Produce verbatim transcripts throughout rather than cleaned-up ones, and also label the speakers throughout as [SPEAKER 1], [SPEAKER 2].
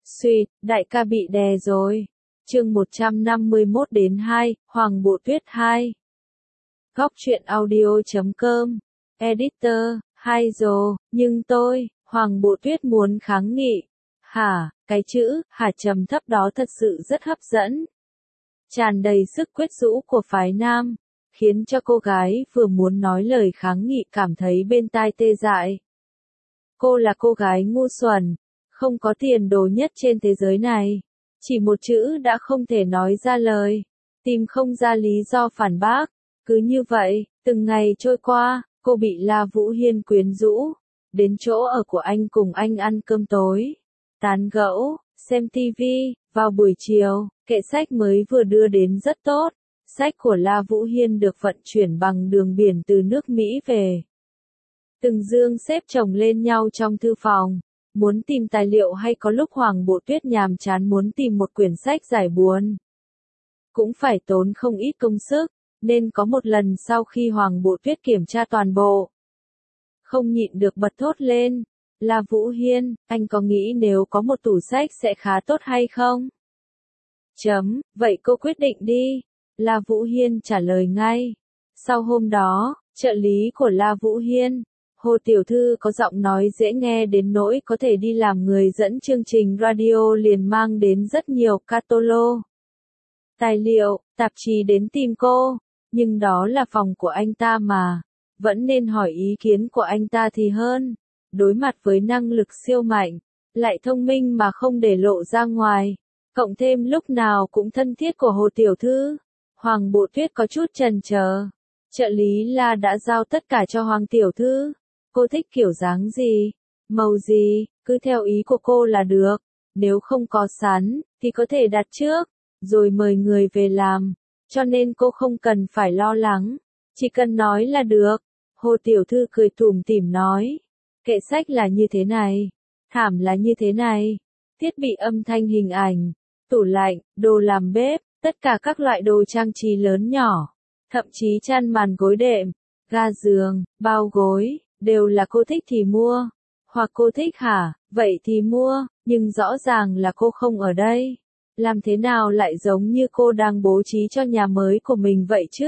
[SPEAKER 1] Xuyệt, đại ca bị đè rồi. Chương một trăm năm mươi mốt đến hai, Hoàng Bộ Tuyết hai. Góc truyện audio chấm com. Editor, hai rồi, nhưng tôi, Hoàng Bộ Tuyết muốn kháng nghị. Hả, cái chữ, hả trầm thấp đó thật sự rất hấp dẫn. Tràn đầy sức quyến rũ của phái nam, khiến cho cô gái vừa muốn nói lời kháng nghị cảm thấy bên tai tê dại. Cô là cô gái ngu xuẩn, không có tiền đồ nhất trên thế giới này. Chỉ một chữ đã không thể nói ra lời, tìm không ra lý do phản bác. Cứ như vậy, từng ngày trôi qua, cô bị La Vũ Hiên quyến rũ, đến chỗ ở của anh cùng anh ăn cơm tối, tán gẫu, xem tivi. Vào buổi chiều, kệ sách mới vừa đưa đến rất tốt. Sách của La Vũ Hiên được vận chuyển bằng đường biển từ nước Mỹ về. Từng dương xếp chồng lên nhau trong thư phòng. Muốn tìm tài liệu hay có lúc Hoàng Bộ Tuyết nhàm chán muốn tìm một quyển sách giải buồn. Cũng phải tốn không ít công sức, nên có một lần sau khi Hoàng Bộ Tuyết kiểm tra toàn bộ, không nhịn được bật thốt lên. La Vũ Hiên, anh có nghĩ nếu có một tủ sách sẽ khá tốt hay không? Chấm, vậy cô quyết định đi. La Vũ Hiên trả lời ngay. Sau hôm đó, trợ lý của La Vũ Hiên, Hồ Tiểu Thư có giọng nói dễ nghe đến nỗi có thể đi làm người dẫn chương trình radio liền mang đến rất nhiều catalog, tài liệu, tạp chí đến tìm cô. Nhưng đó là phòng của anh ta mà, vẫn nên hỏi ý kiến của anh ta thì hơn. Đối mặt với năng lực siêu mạnh, lại thông minh mà không để lộ ra ngoài, cộng thêm lúc nào cũng thân thiết của Hồ Tiểu Thư, Hoàng Bộ Tuyết có chút chần chờ. Trợ lý La đã giao tất cả cho Hoàng Tiểu Thư. Cô thích kiểu dáng gì, màu gì, cứ theo ý của cô là được. Nếu không có sẵn, thì có thể đặt trước, rồi mời người về làm. Cho nên cô không cần phải lo lắng, chỉ cần nói là được. Hồ Tiểu Thư cười tủm tỉm nói. Kệ sách là như thế này, thảm là như thế này, thiết bị âm thanh hình ảnh, tủ lạnh, đồ làm bếp, tất cả các loại đồ trang trí lớn nhỏ, thậm chí chăn màn gối đệm, ga giường, bao gối, đều là cô thích thì mua. Hoặc cô thích hả, vậy thì mua, nhưng rõ ràng là cô không ở đây. Làm thế nào lại giống như cô đang bố trí cho nhà mới của mình vậy chứ?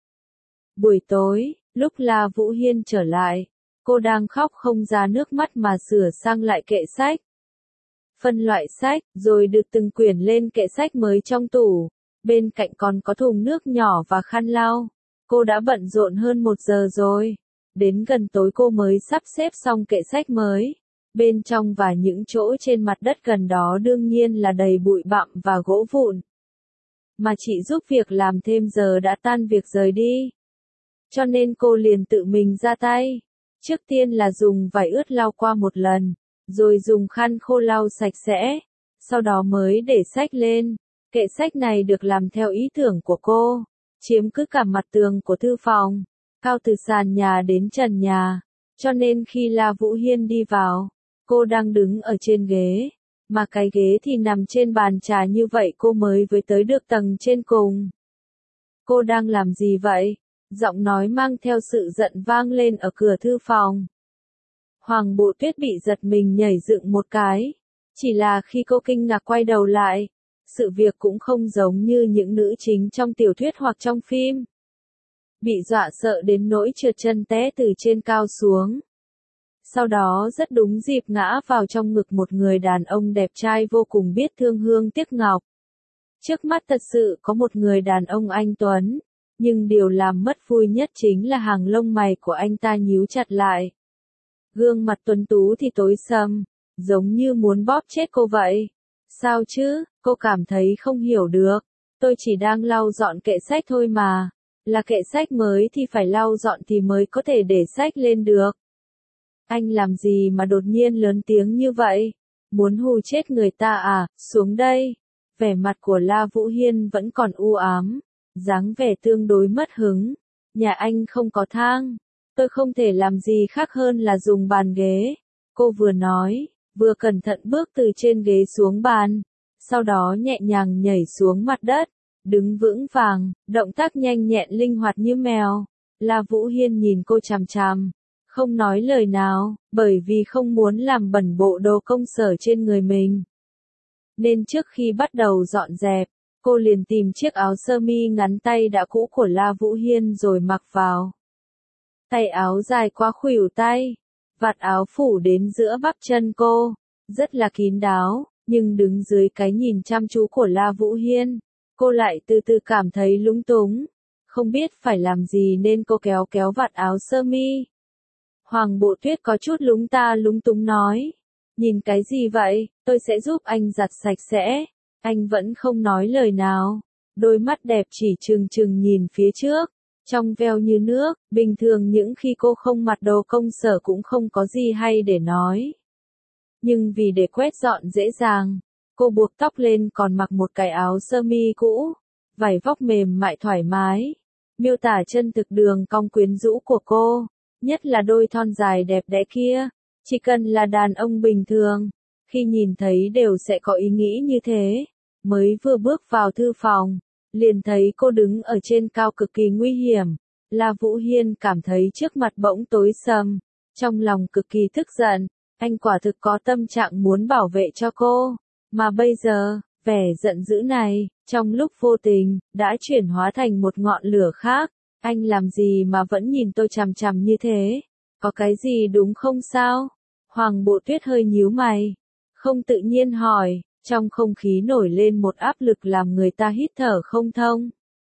[SPEAKER 1] Buổi tối, lúc La Vũ Hiên trở lại, cô đang khóc không ra nước mắt mà sửa sang lại kệ sách. Phân loại sách, rồi được từng quyển lên kệ sách mới trong tủ. Bên cạnh còn có thùng nước nhỏ và khăn lau. Cô đã bận rộn hơn một giờ rồi. Đến gần tối cô mới sắp xếp xong kệ sách mới. Bên trong và những chỗ trên mặt đất gần đó đương nhiên là đầy bụi bặm và gỗ vụn. Mà chị giúp việc làm thêm giờ đã tan việc rời đi. Cho nên cô liền tự mình ra tay. Trước tiên là dùng vải ướt lau qua một lần, rồi dùng khăn khô lau sạch sẽ, sau đó mới để sách lên. Kệ sách này được làm theo ý tưởng của cô, chiếm cứ cả mặt tường của thư phòng, cao từ sàn nhà đến trần nhà, cho nên khi La Vũ Hiên đi vào, cô đang đứng ở trên ghế, mà cái ghế thì nằm trên bàn trà, như vậy cô mới với tới được tầng trên cùng. Cô đang làm gì vậy? Giọng nói mang theo sự giận vang lên ở cửa thư phòng. Hoàng Bộ Tuyết bị giật mình nhảy dựng một cái. Chỉ là khi cô kinh ngạc quay đầu lại, sự việc cũng không giống như những nữ chính trong tiểu thuyết hoặc trong phim. Bị dọa sợ đến nỗi trượt chân té từ trên cao xuống. Sau đó rất đúng dịp ngã vào trong ngực một người đàn ông đẹp trai vô cùng biết thương hương tiếc ngọc. Trước mắt thật sự có một người đàn ông anh tuấn. Nhưng điều làm mất vui nhất chính là hàng lông mày của anh ta nhíu chặt lại. Gương mặt tuấn tú thì tối sầm, giống như muốn bóp chết cô vậy. Sao chứ, cô cảm thấy không hiểu được. Tôi chỉ đang lau dọn kệ sách thôi mà. Là kệ sách mới thì phải lau dọn thì mới có thể để sách lên được. Anh làm gì mà đột nhiên lớn tiếng như vậy? Muốn hù chết người ta à? Xuống đây. Vẻ mặt của La Vũ Hiên vẫn còn u ám. Dáng vẻ tương đối mất hứng. Nhà anh không có thang. Tôi không thể làm gì khác hơn là dùng bàn ghế. Cô vừa nói, vừa cẩn thận bước từ trên ghế xuống bàn. Sau đó nhẹ nhàng nhảy xuống mặt đất. Đứng vững vàng, động tác nhanh nhẹn linh hoạt như mèo. La Vũ Hiên nhìn cô chằm chằm. Không nói lời nào, bởi vì không muốn làm bẩn bộ đồ công sở trên người mình. nên trước khi bắt đầu dọn dẹp, cô liền tìm chiếc áo sơ mi ngắn tay đã cũ của La Vũ Hiên rồi mặc vào. Tay áo dài qua khuỷu tay, vạt áo phủ đến giữa bắp chân cô, rất là kín đáo, nhưng đứng dưới cái nhìn chăm chú của La Vũ Hiên, cô lại từ từ cảm thấy lúng túng, không biết phải làm gì nên cô kéo kéo vạt áo sơ mi. Hoàng Bộ Tuyết có chút lúng ta lúng túng nói, nhìn cái gì vậy, tôi sẽ giúp anh giặt sạch sẽ. Anh vẫn không nói lời nào, đôi mắt đẹp chỉ trừng trừng nhìn phía trước, trong veo như nước, bình thường những khi cô không mặc đồ công sở cũng không có gì hay để nói. Nhưng vì để quét dọn dễ dàng, cô buộc tóc lên còn mặc một cái áo sơ mi cũ, vải vóc mềm mại thoải mái, miêu tả chân thực đường cong quyến rũ của cô, nhất là đôi thon dài đẹp đẽ kia, chỉ cần là đàn ông bình thường, khi nhìn thấy đều sẽ có ý nghĩ như thế. Mới vừa bước vào thư phòng, liền thấy cô đứng ở trên cao cực kỳ nguy hiểm. La Vũ Hiên cảm thấy trước mặt bỗng tối sầm, trong lòng cực kỳ tức giận, anh quả thực có tâm trạng muốn bảo vệ cho cô, mà bây giờ, vẻ giận dữ này, trong lúc vô tình, đã chuyển hóa thành một ngọn lửa khác. Anh làm gì mà vẫn nhìn tôi chằm chằm như thế? Có cái gì đúng không sao? Hoàng Bộ Tuyết hơi nhíu mày, không tự nhiên hỏi. Trong không khí nổi lên một áp lực làm người ta hít thở không thông.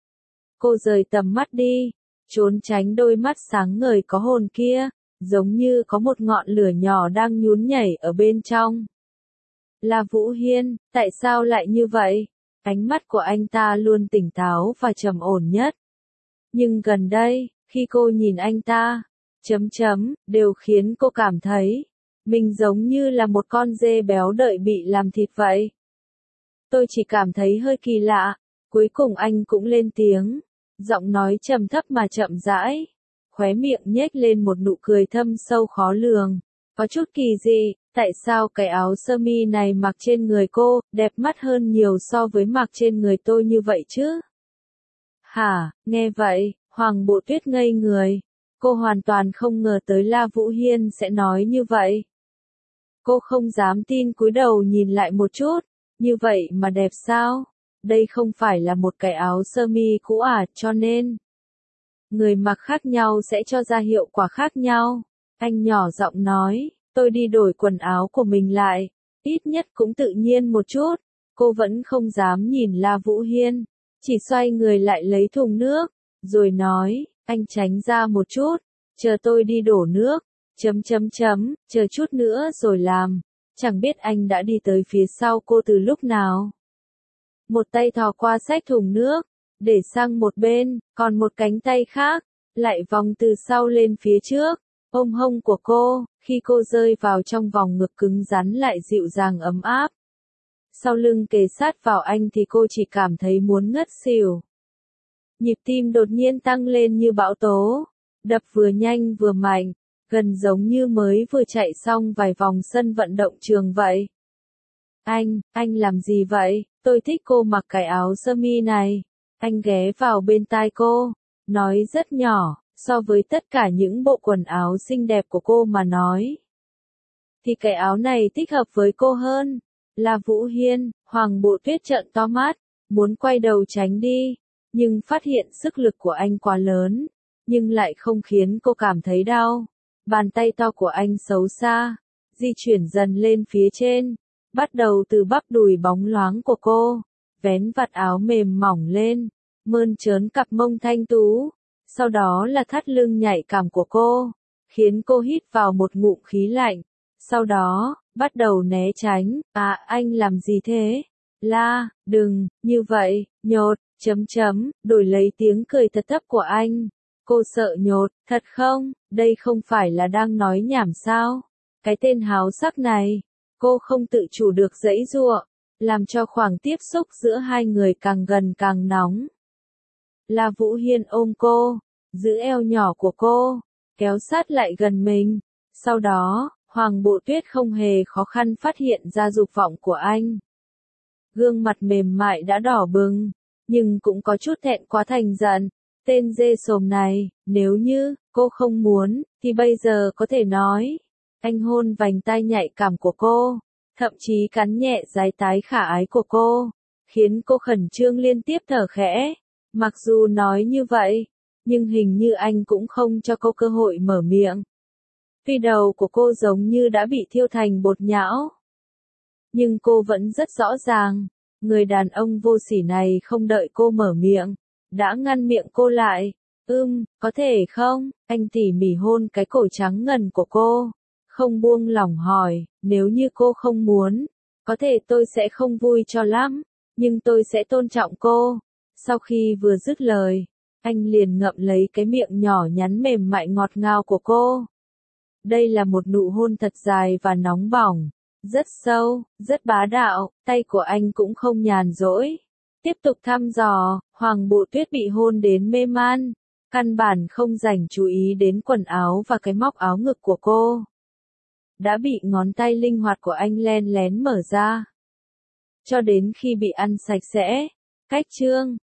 [SPEAKER 1] Cô rời tầm mắt đi, trốn tránh đôi mắt sáng ngời có hồn kia, giống như có một ngọn lửa nhỏ đang nhún nhảy ở bên trong. La Vũ Hiên, tại sao lại như vậy? Ánh mắt của anh ta luôn tỉnh táo và trầm ổn nhất. Nhưng gần đây, khi cô nhìn anh ta, chấm chấm, đều khiến cô cảm thấy mình giống như là một con dê béo đợi bị làm thịt vậy. Tôi chỉ cảm thấy hơi kỳ lạ, cuối cùng anh cũng lên tiếng, giọng nói trầm thấp mà chậm rãi, khóe miệng nhếch lên một nụ cười thâm sâu khó lường, có chút kỳ dị, tại sao cái áo sơ mi này mặc trên người cô, đẹp mắt hơn nhiều so với mặc trên người tôi như vậy chứ? Hả, nghe vậy, Hoàng Bộ Tuyết ngây người, cô hoàn toàn không ngờ tới La Vũ Hiên sẽ nói như vậy. Cô không dám tin cúi đầu nhìn lại một chút, như vậy mà đẹp sao? Đây không phải là một cái áo sơ mi cũ à, cho nên người mặc khác nhau sẽ cho ra hiệu quả khác nhau. Anh nhỏ giọng nói, tôi đi đổi quần áo của mình lại, ít nhất cũng tự nhiên một chút. Cô vẫn không dám nhìn La Vũ Hiên, chỉ xoay người lại lấy thùng nước, rồi nói, anh tránh ra một chút, chờ tôi đi đổ nước. Chấm chấm chấm, chờ chút nữa rồi làm. Chẳng biết anh đã đi tới phía sau cô từ lúc nào. Một tay thò qua xách thùng nước, để sang một bên, còn một cánh tay khác, lại vòng từ sau lên phía trước, ôm hông của cô, khi cô rơi vào trong vòng ngực cứng rắn lại dịu dàng ấm áp. Sau lưng kề sát vào anh thì cô chỉ cảm thấy muốn ngất xỉu. Nhịp tim đột nhiên tăng lên như bão tố, đập vừa nhanh vừa mạnh. Gần giống như mới vừa chạy xong vài vòng sân vận động trường vậy. Anh, anh làm gì vậy? Tôi thích cô mặc cái áo sơ mi này. Anh ghé vào bên tai cô, nói rất nhỏ, so với tất cả những bộ quần áo xinh đẹp của cô mà nói. Thì cái áo này thích hợp với cô hơn. La Vũ Hiên, Hoàng Bộ Tuyết trợn to mắt, muốn quay đầu tránh đi, nhưng phát hiện sức lực của anh quá lớn, nhưng lại không khiến cô cảm thấy đau. Bàn tay to của anh xấu xa, di chuyển dần lên phía trên, bắt đầu từ bắp đùi bóng loáng của cô, vén vạt áo mềm mỏng lên, mơn trớn cặp mông thanh tú, sau đó là thắt lưng nhạy cảm của cô, khiến cô hít vào một ngụm khí lạnh, sau đó, bắt đầu né tránh, à anh làm gì thế? La, đừng, như vậy, nhột, chấm chấm, đổi lấy tiếng cười thật thấp của anh. Cô sợ nhột, thật không? Đây không phải là đang nói nhảm sao? Cái tên háo sắc này, cô không tự chủ được giãy giụa, làm cho khoảng tiếp xúc giữa hai người càng gần càng nóng. La Vũ Hiên ôm cô, giữ eo nhỏ của cô, kéo sát lại gần mình. Sau đó, Hoàng Bộ Tuyết không hề khó khăn phát hiện ra dục vọng của anh. Gương mặt mềm mại đã đỏ bừng, nhưng cũng có chút thẹn quá thành giận. Tên dê sồm này, nếu như cô không muốn, thì bây giờ có thể nói. Anh hôn vành tai nhạy cảm của cô, thậm chí cắn nhẹ dái tái khả ái của cô, khiến cô khẩn trương liên tiếp thở khẽ. Mặc dù nói như vậy, nhưng hình như anh cũng không cho cô cơ hội mở miệng. Tuy đầu của cô giống như đã bị thiêu thành bột nhão, nhưng cô vẫn rất rõ ràng, người đàn ông vô sỉ này không đợi cô mở miệng, đã ngăn miệng cô lại. Ưm, có thể không? Anh tỉ mỉ hôn cái cổ trắng ngần của cô, không buông lỏng hỏi, nếu như cô không muốn, có thể tôi sẽ không vui cho lắm, nhưng tôi sẽ tôn trọng cô. Sau khi vừa dứt lời, anh liền ngậm lấy cái miệng nhỏ nhắn mềm mại ngọt ngào của cô. Đây là một nụ hôn thật dài và nóng bỏng, rất sâu, rất bá đạo, tay của anh cũng không nhàn rỗi. Tiếp tục thăm dò, Hoàng Bộ Tuyết bị hôn đến mê man, căn bản không dành chú ý đến quần áo và cái móc áo ngực của cô. Đã bị ngón tay linh hoạt của anh len lén mở ra. Cho đến khi bị ăn sạch sẽ. Cách chương